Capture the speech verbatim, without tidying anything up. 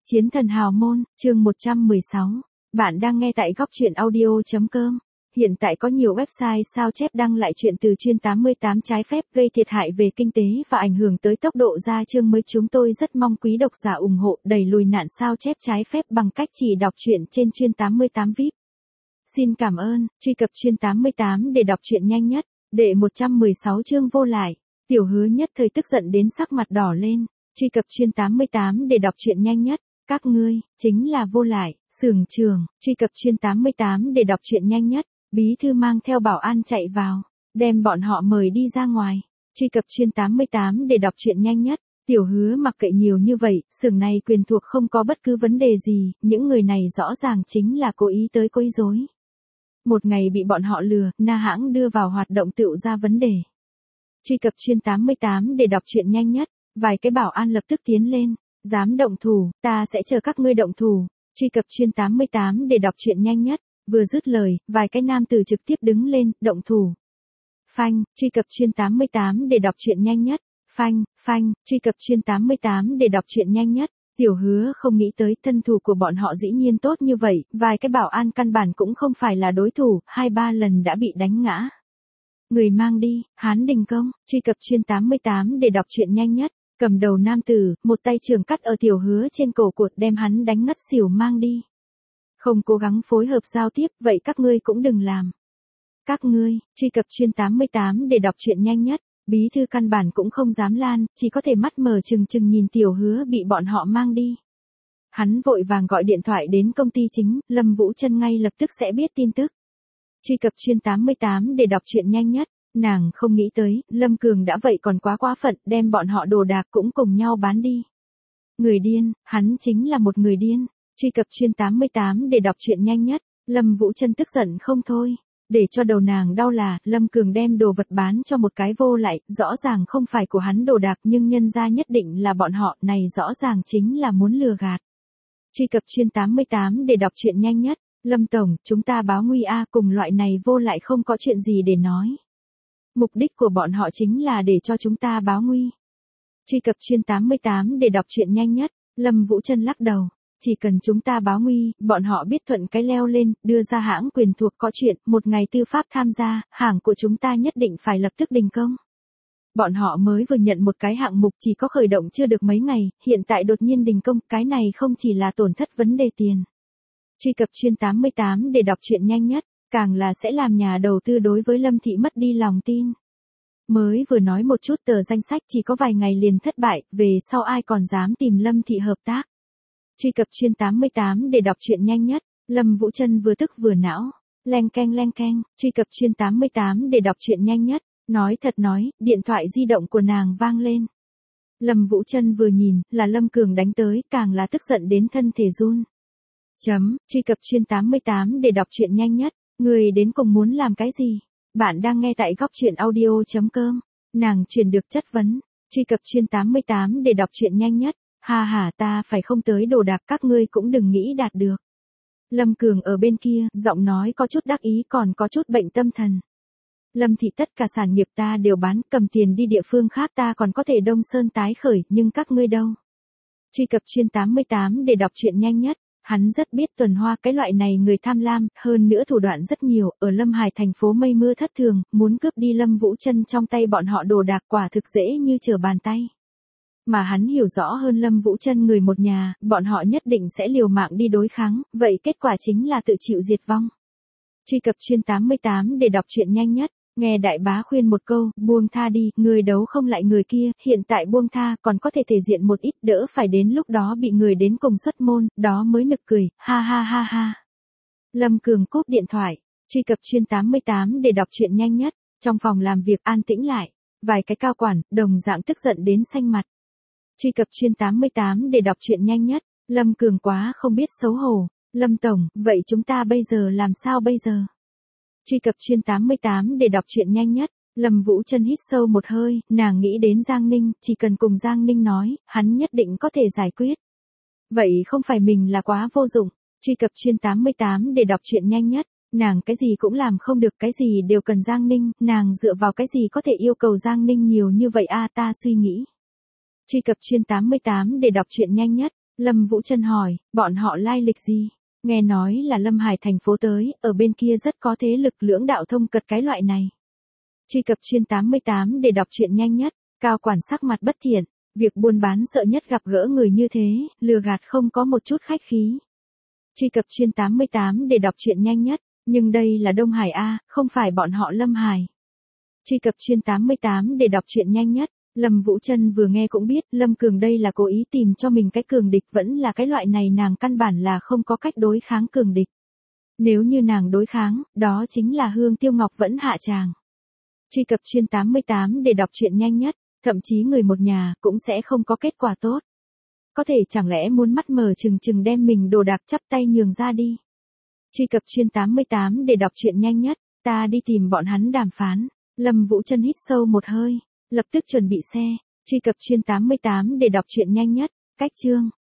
Chiến thần hào môn, chương một trăm mười sáu. Bạn đang nghe tại góc truyện audio chấm com. Hiện tại có nhiều website sao chép đăng lại chuyện từ chuyên tám mươi tám trái phép gây thiệt hại về kinh tế và ảnh hưởng tới tốc độ ra chương mới. Chúng tôi rất mong quý độc giả ủng hộ đẩy lùi nạn sao chép trái phép bằng cách chỉ đọc truyện trên chuyên tám mươi tám vi ai pi. Xin cảm ơn, truy cập chuyên tám mươi tám để đọc truyện nhanh nhất. Đệ một trăm mười sáu chương vô lại. Tiểu Hứa nhất thời tức giận đến sắc mặt đỏ lên. Truy cập chuyên tám mươi tám để đọc truyện nhanh nhất. Các ngươi, chính là vô lại, Sưởng Trường. Truy cập chuyên tám mươi tám để đọc truyện nhanh nhất. Bí thư mang theo bảo an chạy vào, đem bọn họ mời đi ra ngoài. Truy cập chuyên tám mươi tám để đọc truyện nhanh nhất. Tiểu Hứa mặc kệ nhiều như vậy, xưởng này quyền thuộc không có bất cứ vấn đề gì, những người này rõ ràng chính là cố ý tới quấy rối. Một ngày bị bọn họ lừa, Na hãng đưa vào hoạt động tựu ra vấn đề. Truy cập chuyên tám mươi tám để đọc truyện nhanh nhất. Vài cái bảo an lập tức tiến lên. Dám động thủ, ta sẽ chờ các ngươi động thủ. Truy cập chuyên tám mươi tám để đọc truyện nhanh nhất. Vừa dứt lời, vài cái nam tử trực tiếp đứng lên, động thủ. Phanh, truy cập chuyên tám mươi tám để đọc truyện nhanh nhất. Phanh, phanh, truy cập chuyên tám mươi tám để đọc truyện nhanh nhất. Tiểu Hứa không nghĩ tới thân thủ của bọn họ dĩ nhiên tốt như vậy, vài cái bảo an căn bản cũng không phải là đối thủ, hai ba lần đã bị đánh ngã. Người mang đi, Hán Đình Công. Truy cập chuyên tám mươi tám để đọc truyện nhanh nhất. Cầm đầu nam tử, một tay trường cắt ở Tiểu Hứa trên cổ cuột đem hắn đánh ngất xỉu mang đi. Không cố gắng phối hợp giao tiếp, vậy các ngươi cũng đừng làm. Các ngươi, truy cập chuyên tám mươi tám để đọc truyện nhanh nhất. Bí thư căn bản cũng không dám lan, chỉ có thể mắt mở trừng trừng nhìn Tiểu Hứa bị bọn họ mang đi. Hắn vội vàng gọi điện thoại đến công ty chính, Lâm Vũ Trân ngay lập tức sẽ biết tin tức. Truy cập chuyên tám mươi tám để đọc truyện nhanh nhất. Nàng không nghĩ tới, Lâm Cường đã vậy còn quá quá phận, đem bọn họ đồ đạc cũng cùng nhau bán đi. Người điên, hắn chính là một người điên. Truy cập chuyên tám mươi tám để đọc truyện nhanh nhất. Lâm Vũ Trân tức giận không thôi. Để cho đầu nàng đau là, Lâm Cường đem đồ vật bán cho một cái vô lại, rõ ràng không phải của hắn đồ đạc nhưng nhân ra nhất định là bọn họ, này rõ ràng chính là muốn lừa gạt. Truy cập chuyên tám mươi tám để đọc truyện nhanh nhất. Lâm Tổng, chúng ta báo nguy a, cùng loại này vô lại không có chuyện gì để nói. Mục đích của bọn họ chính là để cho chúng ta báo nguy. Truy cập chuyên tám mươi tám để đọc truyện nhanh nhất. Lâm Vũ Trân lắc đầu. Chỉ cần chúng ta báo nguy, bọn họ biết thuận cái leo lên, đưa ra hãng quyền thuộc có chuyện, một ngày tư pháp tham gia, hàng của chúng ta nhất định phải lập tức đình công. Bọn họ mới vừa nhận một cái hạng mục chỉ có khởi động chưa được mấy ngày, hiện tại đột nhiên đình công, cái này không chỉ là tổn thất vấn đề tiền. Truy cập chuyên tám mươi tám để đọc truyện nhanh nhất, càng là sẽ làm nhà đầu tư đối với Lâm Thị mất đi lòng tin. Mới vừa nói một chút tờ danh sách chỉ có vài ngày liền thất bại, về sau ai còn dám tìm Lâm Thị hợp tác. Truy cập chuyên tám mươi tám để đọc truyện nhanh nhất. Lâm Vũ Trân vừa tức vừa não. Leng keng leng keng, truy cập chuyên tám mươi tám để đọc truyện nhanh nhất. Nói thật nói, điện thoại di động của nàng vang lên. Lâm Vũ Trân vừa nhìn, là Lâm Cường đánh tới, càng là tức giận đến thân thể run. Chấm, truy cập chuyên tám mươi tám để đọc truyện nhanh nhất. Người đến cùng muốn làm cái gì? Bạn đang nghe tại góc truyện audio chấm com. Nàng truyền được chất vấn. Truy cập chuyên tám mươi tám để đọc truyện nhanh nhất. Ha ha, ta phải không tới đồ đạc, các ngươi cũng đừng nghĩ đạt được. Lâm Cường ở bên kia, giọng nói có chút đắc ý còn có chút bệnh tâm thần. Lâm Thị tất cả sản nghiệp ta đều bán, cầm tiền đi địa phương khác ta còn có thể Đông Sơn tái khởi, nhưng các ngươi đâu? Truy cập chuyên tám mươi tám để đọc truyện nhanh nhất. Hắn rất biết Tuần Hoa cái loại này người tham lam, hơn nữa thủ đoạn rất nhiều, ở Lâm Hải thành phố mây mưa thất thường, muốn cướp đi Lâm Vũ Trân trong tay bọn họ đồ đạc quả thực dễ như trở bàn tay. Mà hắn hiểu rõ hơn Lâm Vũ Trân người một nhà, bọn họ nhất định sẽ liều mạng đi đối kháng, vậy kết quả chính là tự chịu diệt vong. Truy cập chuyên tám mươi tám để đọc truyện nhanh nhất. Nghe đại bá khuyên một câu, buông tha đi, người đấu không lại người kia, hiện tại buông tha còn có thể thể diện một ít, đỡ phải đến lúc đó bị người đến cùng xuất môn, đó mới nực cười, ha ha ha ha. Lâm Cường cúp điện thoại. Truy cập chuyên tám mươi tám để đọc truyện nhanh nhất. Trong phòng làm việc an tĩnh lại, vài cái cao quản, đồng dạng tức giận đến xanh mặt. Truy cập chuyên tám mươi tám để đọc truyện nhanh nhất. Lâm Cường quá không biết xấu hổ. Lâm Tổng, vậy chúng ta bây giờ làm sao bây giờ? Truy cập chuyên tám mươi tám để đọc truyện nhanh nhất. Lâm Vũ Trân hít sâu một hơi, nàng nghĩ đến Giang Ninh, chỉ cần cùng Giang Ninh nói, hắn nhất định có thể giải quyết. Vậy không phải mình là quá vô dụng. Truy cập chuyên tám mươi tám để đọc truyện nhanh nhất. Nàng cái gì cũng làm không được, cái gì đều cần Giang Ninh, nàng dựa vào cái gì có thể yêu cầu Giang Ninh nhiều như vậy a, ta suy nghĩ. Truy cập chuyên tám mươi tám để đọc truyện nhanh nhất. Lâm Vũ Trân hỏi, bọn họ lai lịch gì? Nghe nói là Lâm Hải thành phố tới, ở bên kia rất có thế lực lưỡng đạo thông cật cái loại này. Truy cập chuyên tám mươi tám để đọc truyện nhanh nhất, cao quản sắc mặt bất thiện, việc buôn bán sợ nhất gặp gỡ người như thế, lừa gạt không có một chút khách khí. Truy cập chuyên tám mươi tám để đọc truyện nhanh nhất, nhưng đây là Đông Hải A, không phải bọn họ Lâm Hải. Truy cập chuyên tám mươi tám để đọc truyện nhanh nhất, Lâm Vũ Trân vừa nghe cũng biết Lâm Cường đây là cố ý tìm cho mình cái cường địch, vẫn là cái loại này nàng căn bản là không có cách đối kháng cường địch. Nếu như nàng đối kháng, đó chính là Hương Tiêu Ngọc vẫn hạ tràng. Truy cập chuyên tám mươi tám để đọc truyện nhanh nhất, thậm chí người một nhà cũng sẽ không có kết quả tốt. Có thể chẳng lẽ muốn mắt mở chừng chừng đem mình đồ đạc chắp tay nhường ra đi. Truy cập chuyên tám mươi tám để đọc truyện nhanh nhất, ta đi tìm bọn hắn đàm phán. Lâm Vũ Trân hít sâu một hơi, lập tức chuẩn bị xe. Truy cập chuyên tám mươi tám để đọc truyện nhanh nhất, cách chương.